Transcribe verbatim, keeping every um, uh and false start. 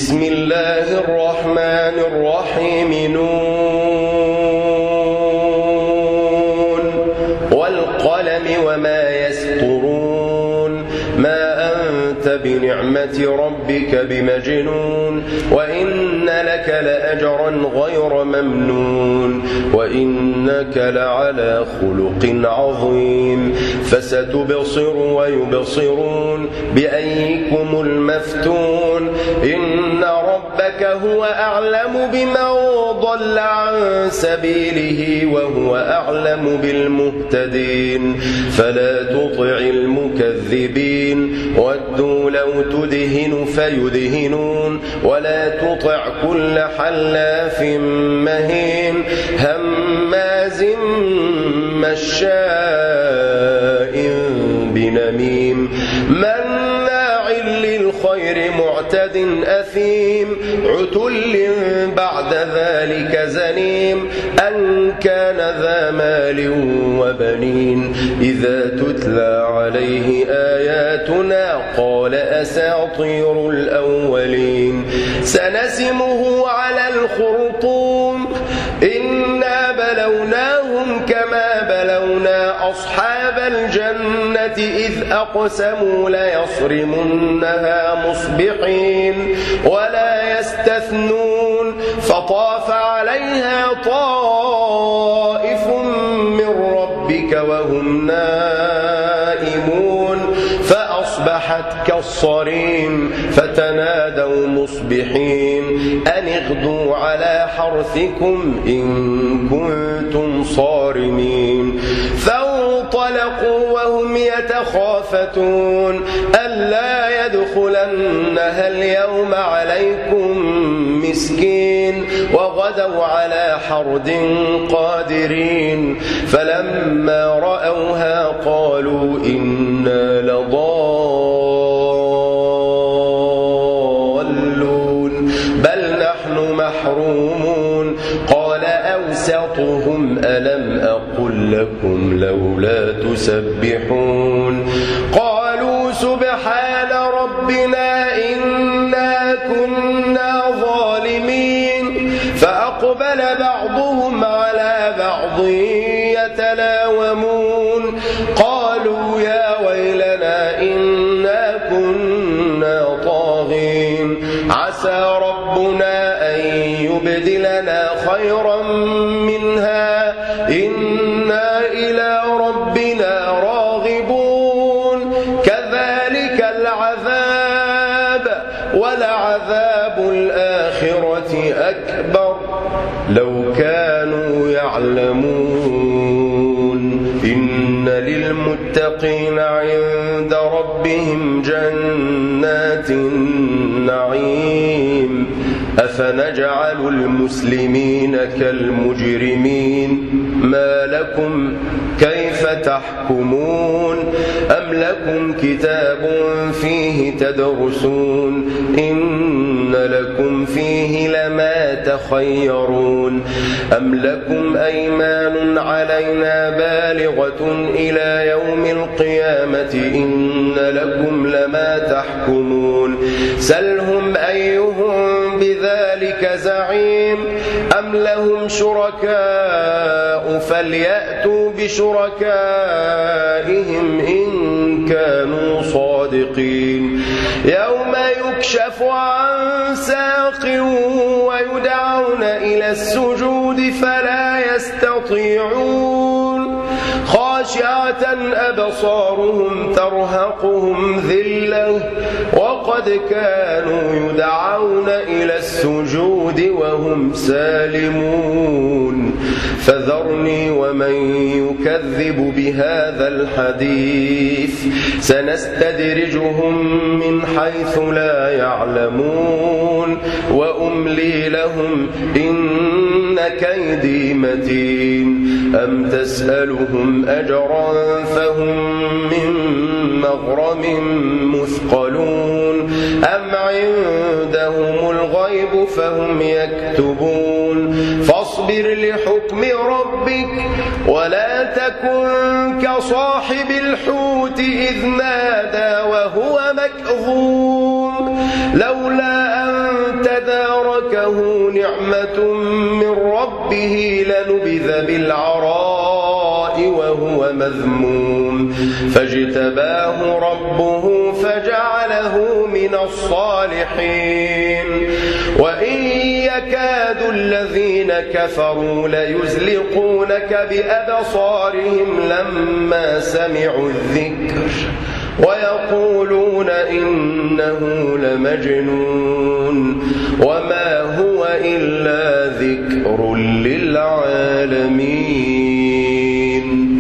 بسم الله الرحمن الرحيم. نون والقلم وما يسطرون ما أنت بنعمة ربك بمجنون وإن لك لأجرا غير ممنون وإنك لعلى خلق عظيم فستبصر ويبصرون بأيكم المفتون إن ربك هو أعلم بمن ضل عن سبيله وهو أعلم بالمهتدين فلا تطع المكذبين ودوا لو تدهن فيدهنون ولا تطع كل حلاف مهين هماز مشاء بنميم مناع للخير معتد أثيم عتل بعد ذلك زنيم أن كان ذا مال وبنين إذا تتلى عليه آياتنا قال أساطير الأولين سنسمه على الخرطوم إنا بلوناهم كما بلونا أصحاب الجنة إذ أقسموا ليصرمنها مصبحين ولا يستثنون فطاف عليها طائف من ربك وهم نائمون فأصبحت كالصريم فتنادوا مصبحين أن اغدوا على حرثكم إن كنتم صارمين فانطلقوا وهم يتخافتون ألا يدخلنها اليوم عليكم مسكين وغدوا على حرد قادرين فلما رأوها قالوا إنا لضالون بل نحن محرومون قال أوسطهم ألم أقل لكم لولا تسبحون قالوا سبحان ربنا إنا كنا ظالمين فأقبل بعضهم على بعض يتلاومون قالوا يا ويلنا إنا كنا طاغين عسى ربنا أن يبدلنا خيرا منها إنا إلى ربنا راغبون كذلك العذاب ولعذاب الآخرة أكبر لو كانوا يعلمون إن للمتقين عند ربهم جنات النعيم أفنجعل المسلمين كالمجرمين ما لكم كيف تحكمون أم لكم كتاب فيه تدرسون إن لكم فيه لما تخيرون أم لكم أيمان علينا بالغة إلى يوم القيامة إن لكم لما تحكمون سلهم أيهم بذلك زعيم أم لهم شركاء فليأتوا بشركائهم إن كانوا صادقين يوم يكشف عن ساق ويدعون إلى السجود فلا يستطيعون خاشعة أبصارهم ترهقهم ذلة وقد كانوا يدعون إلى السجود وهم سالمون فذرني ومن يكذب بهذا الحديث سنستدرجهم من حيث لا يعلمون وأملي لهم إن كيدي متين أم تسألهم أجرا فهم من مغرم مثقلون أم عندهم الغيب فهم يكتبون فاصبر لحكم ربك ولا تكن كصاحب الحوت إذ نادى وهو مكظوم لولا أن أدركته نعمة من ربه لنبذ بالعراء وهو مذموم فاجتباه ربه فجعله من الصالحين وإن يكاد الذين كفروا ليزلقونك بأبصارهم لما سمعوا الذكر ويقولون إنه لمجنون وما هو إلا ذكر للعالمين.